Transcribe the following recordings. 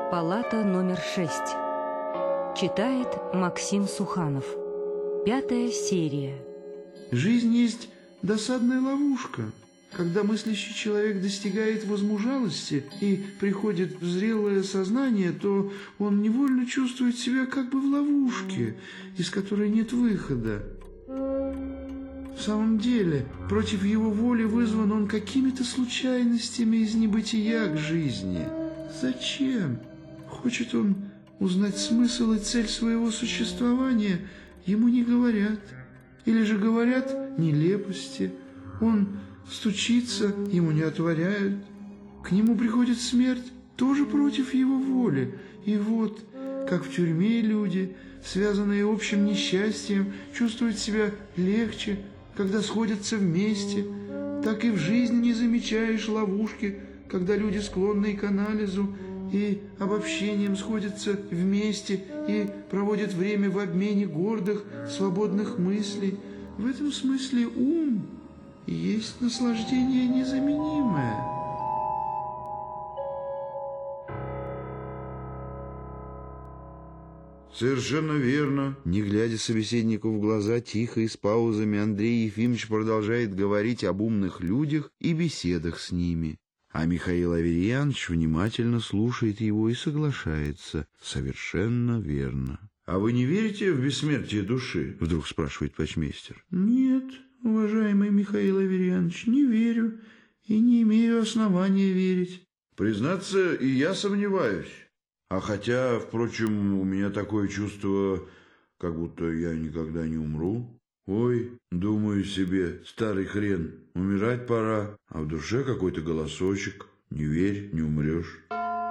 Палата номер 6. Читает Максим Суханов. 5-я серия. Жизнь есть досадная ловушка. Когда мыслящий человек достигает возмужалости и приходит в зрелое сознание, то он невольно чувствует себя как бы в ловушке, из которой нет выхода. В самом деле, против его воли вызван он какими-то случайностями из небытия к жизни. Зачем? Хочет он узнать смысл и цель своего существования, ему не говорят. Или же говорят нелепости. Он стучится, ему не отворяют. К нему приходит смерть, тоже против его воли. И вот, как в тюрьме люди, связанные общим несчастьем, чувствуют себя легче, когда сходятся вместе, так и в жизни не замечаешь ловушки, когда люди, склонные к анализу и обобщениям, сходятся вместе и проводят время в обмене гордых, свободных мыслей. В этом смысле ум есть наслаждение незаменимое. Совершенно верно. Не глядя собеседнику в глаза, тихо и с паузами, Андрей Ефимович продолжает говорить об умных людях и беседах с ними. А Михаил Аверьянович внимательно слушает его и соглашается. Совершенно верно. «А вы не верите в бессмертие души?» — вдруг спрашивает почмейстер. «Нет, уважаемый Михаил Аверьянович, не верю и не имею основания верить». «Признаться, и я сомневаюсь. А хотя, впрочем, у меня такое чувство, как будто я никогда не умру. Ой, думаю себе, старый хрен, умирать пора, а в душе какой-то голосочек. Не верь, не умрешь».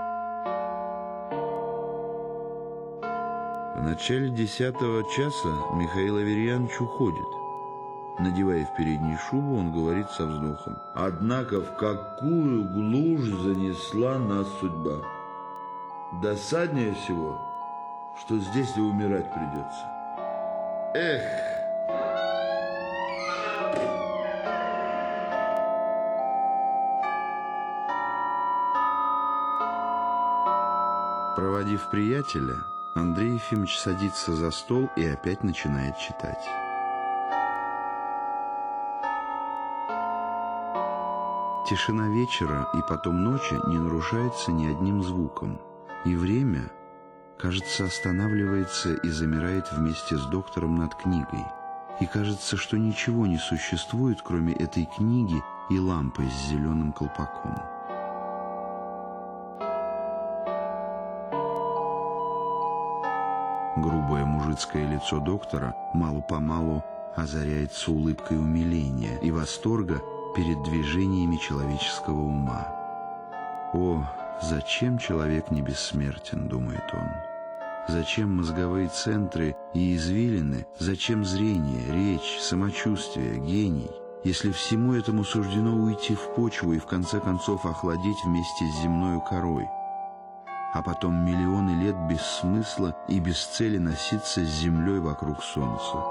В начале 10-го часа Михаил Аверьянович уходит. Надевая в передней шубу, он говорит со вздохом: «Однако в какую глушь занесла нас судьба! Досаднее всего, что здесь и умирать придется. Эх!» Проводив приятеля, Андрей Ефимович садится за стол и опять начинает читать. Тишина вечера и потом ночи не нарушается ни одним звуком. И время, кажется, останавливается и замирает вместе с доктором над книгой. И кажется, что ничего не существует, кроме этой книги и лампы с зеленым колпаком. Грубое мужицкое лицо доктора мало-помалу озаряется улыбкой умиления и восторга перед движениями человеческого ума. «О, зачем человек не бессмертен?» — думает он. «Зачем мозговые центры и извилины? Зачем зрение, речь, самочувствие, гений? Если всему этому суждено уйти в почву и в конце концов охладеть вместе с земною корой, а потом миллионы лет без смысла и без цели носиться с землей вокруг солнца.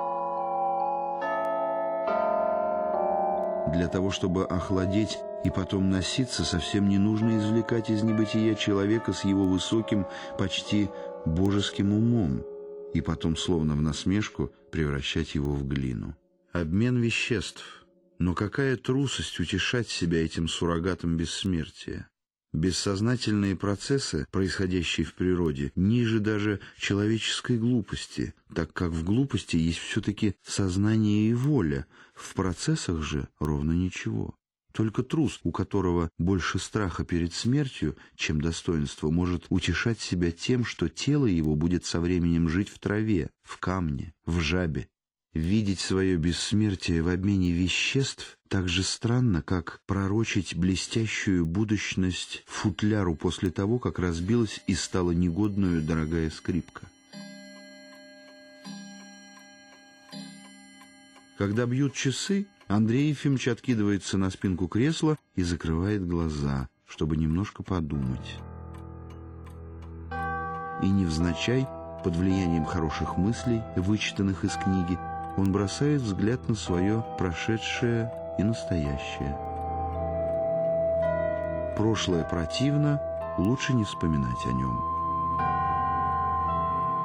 Для того, чтобы охладеть и потом носиться, совсем не нужно извлекать из небытия человека с его высоким, почти божеским умом и потом, словно в насмешку, превращать его в глину. Обмен веществ. Но какая трусость утешать себя этим суррогатом бессмертия! Бессознательные процессы, происходящие в природе, ниже даже человеческой глупости, так как в глупости есть все-таки сознание и воля, в процессах же ровно ничего. Только трус, у которого больше страха перед смертью, чем достоинства, может утешать себя тем, что тело его будет со временем жить в траве, в камне, в жабе. Видеть свое бессмертие в обмене веществ так же странно, как пророчить блестящую будущность футляру после того, как разбилась и стала негодную дорогая скрипка. Когда бьют часы, Андрей Ефимович откидывается на спинку кресла и закрывает глаза, чтобы немножко подумать. И невзначай, под влиянием хороших мыслей, вычитанных из книги, он бросает взгляд на свое прошедшее и настоящее. Прошлое противно, лучше не вспоминать о нем.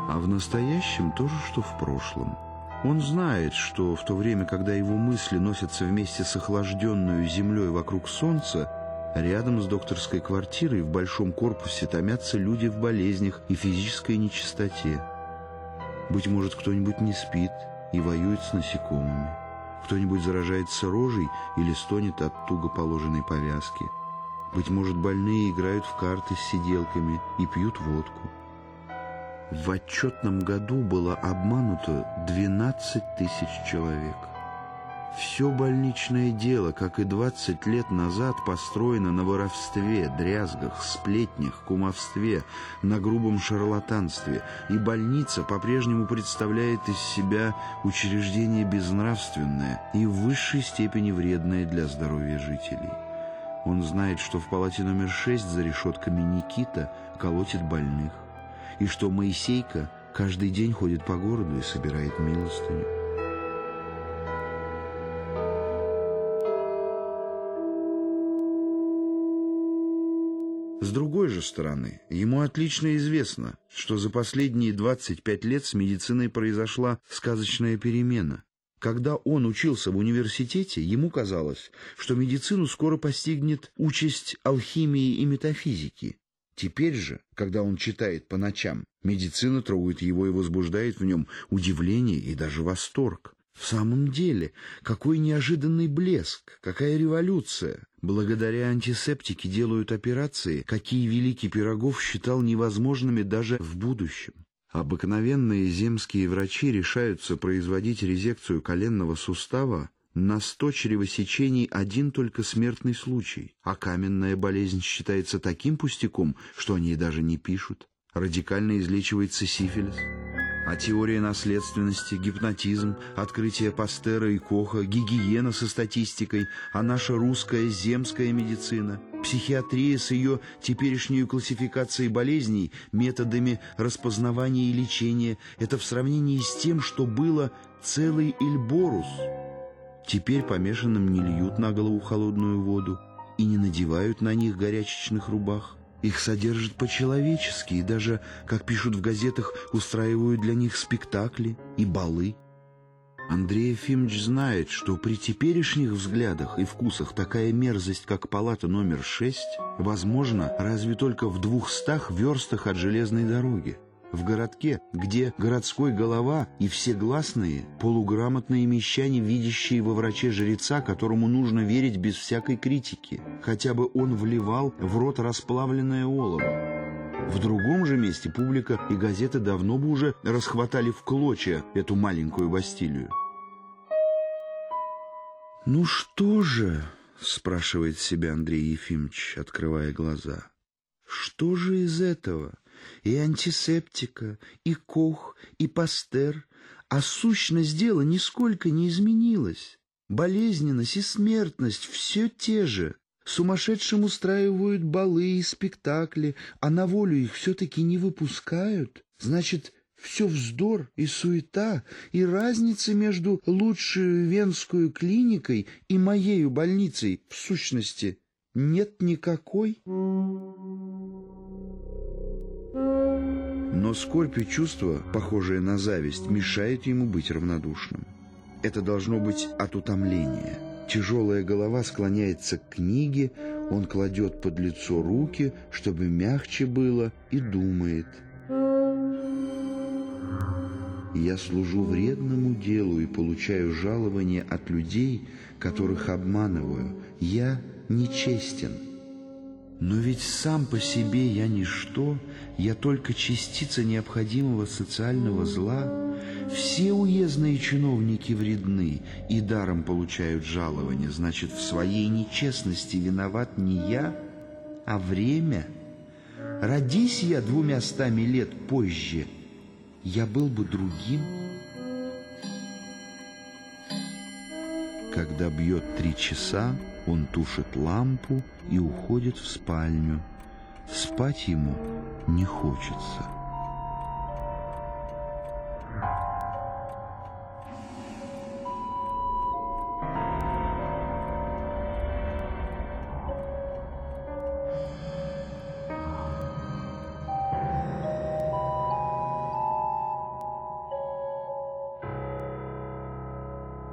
а в настоящем то же, что в прошлом. Он знает, что в то время, когда его мысли носятся вместе с охлажденную землей вокруг солнца, рядом с докторской квартирой в большом корпусе томятся люди в болезнях и физической нечистоте. Быть может, кто-нибудь не спит и воюет с насекомыми. Кто-нибудь заражается рожей или стонет от туго положенной повязки. Быть может, больные играют в карты с сиделками и пьют водку. В отчетном году было обмануто 12 тысяч человек. Все больничное дело, как и 20 лет назад, построено на воровстве, дрязгах, сплетнях, кумовстве, на грубом шарлатанстве, и больница по-прежнему представляет из себя учреждение безнравственное и в высшей степени вредное для здоровья жителей. Он знает, что в палате номер 6 за решетками Никита колотит больных, и что Моисейка каждый день ходит по городу и собирает милостыню. С другой же стороны, ему отлично известно, что за последние 25 лет с медициной произошла сказочная перемена. Когда он учился в университете, ему казалось, что медицину скоро постигнет участь алхимии и метафизики. Теперь же, когда он читает по ночам, медицина трогает его и возбуждает в нем удивление и даже восторг. В самом деле, какой неожиданный блеск, какая революция! Благодаря антисептике делают операции, какие великий Пирогов считал невозможными даже в будущем. Обыкновенные земские врачи решаются производить резекцию коленного сустава на 100 чревосечений один только смертный случай, а каменная болезнь считается таким пустяком, что о ней даже не пишут. Радикально излечивается сифилис. А теория наследственности, гипнотизм, открытие Пастера и Коха, гигиена со статистикой, а наша русская земская медицина, психиатрия с ее теперешней классификацией болезней, методами распознавания и лечения — это в сравнении с тем, что было целый Эльборус. Теперь помешанным не льют на голову холодную воду и не надевают на них горячечных рубах. Их содержат по-человечески и даже, как пишут в газетах, устраивают для них спектакли и балы. Андрей Ефимович знает, что при теперешних взглядах и вкусах такая мерзость, как палата номер 6, возможна разве только в 200 верстах от железной дороги. В городке, где городской голова и все гласные — полуграмотные мещане, видящие во враче жреца, которому нужно верить без всякой критики, хотя бы он вливал в рот расплавленное олово. В другом же месте публика и газеты давно бы уже расхватали в клочья эту маленькую Бастилию. «Ну что же?» — спрашивает себя Андрей Ефимович, открывая глаза. «Что же из этого? И антисептика, и Кох, и Пастер, а сущность дела нисколько не изменилась. Болезненность и смертность все те же. Сумасшедшим устраивают балы и спектакли, а на волю их все-таки не выпускают. Значит, все вздор и суета, и разницы между лучшей венской клиникой и моею больницей в сущности нет никакой». Но скорбь и чувство, похожее на зависть, мешают ему быть равнодушным. Это должно быть от утомления. Тяжелая голова склоняется к книге, он кладет под лицо руки, чтобы мягче было, и думает: «Я служу вредному делу и получаю жалование от людей, которых обманываю. Я нечестен. Но ведь сам по себе я ничто, я только частица необходимого социального зла. Все уездные чиновники вредны и даром получают жалование. Значит, в своей нечестности виноват не я, а время. Родись я 200 лет позже, я был бы другим». Когда бьет 3 часа, он тушит лампу и уходит в спальню. Спать ему не хочется.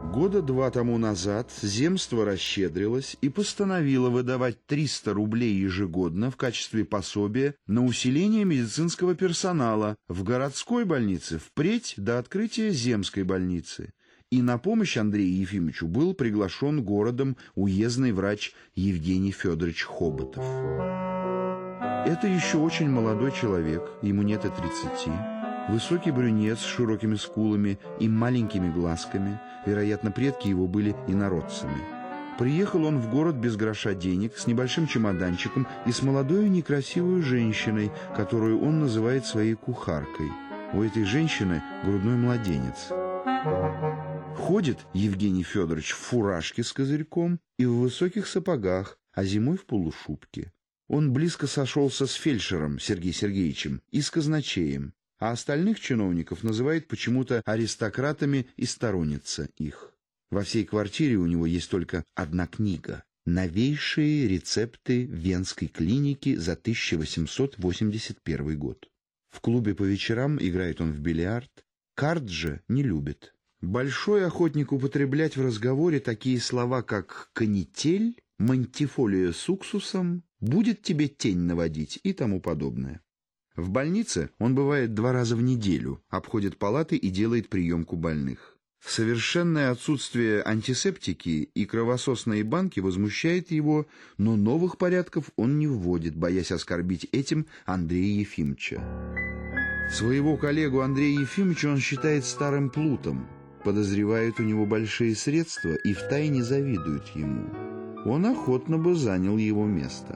Года 2 тому назад земство расщедрилось и постановило выдавать 300 рублей ежегодно в качестве пособия на усиление медицинского персонала в городской больнице впредь до открытия земской больницы. И на помощь Андрею Ефимовичу был приглашен городом уездный врач Евгений Федорович Хоботов. Это еще очень молодой человек, ему нет и 30. Высокий брюнет с широкими скулами и маленькими глазками, вероятно, предки его были инородцами. Приехал он в город без гроша денег, с небольшим чемоданчиком и с молодой некрасивой женщиной, которую он называет своей кухаркой. У этой женщины грудной младенец. Ходит Евгений Федорович в фуражке с козырьком и в высоких сапогах, а зимой в полушубке. Он близко сошелся с фельдшером Сергеем Сергеевичем и с казначеем, а остальных чиновников называет почему-то аристократами и сторонница их. Во всей квартире у него есть только одна книга «Новейшие рецепты Венской клиники за 1881 год». В клубе по вечерам играет он в бильярд, карт же не любит. Большой охотник употреблять в разговоре такие слова, как «канитель», «мантифолия с уксусом», «будет тебе тень наводить» и тому подобное. В больнице он бывает 2 раза в неделю, обходит палаты и делает приемку больных. Совершенное отсутствие антисептики и кровососные банки возмущает его, но новых порядков он не вводит, боясь оскорбить этим Андрея Ефимовича. Своего коллегу Андрея Ефимовича он считает старым плутом, подозревает у него большие средства и втайне завидует ему. Он охотно бы занял его место.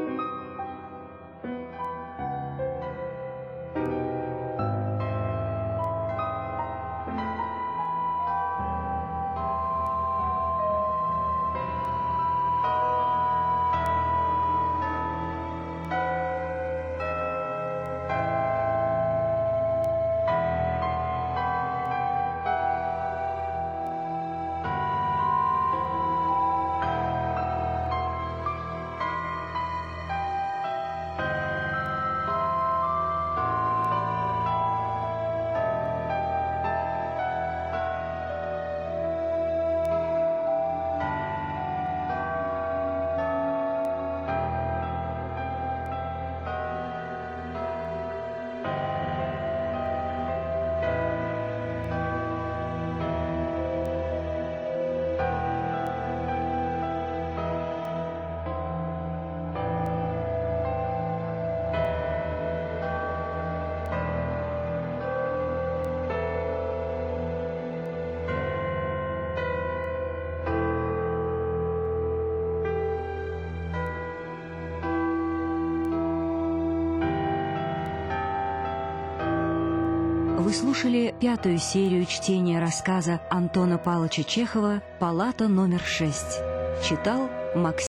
Вы слушали 5-ю серию чтения рассказа Антона Павловича Чехова «Палата номер 6». Читал Максим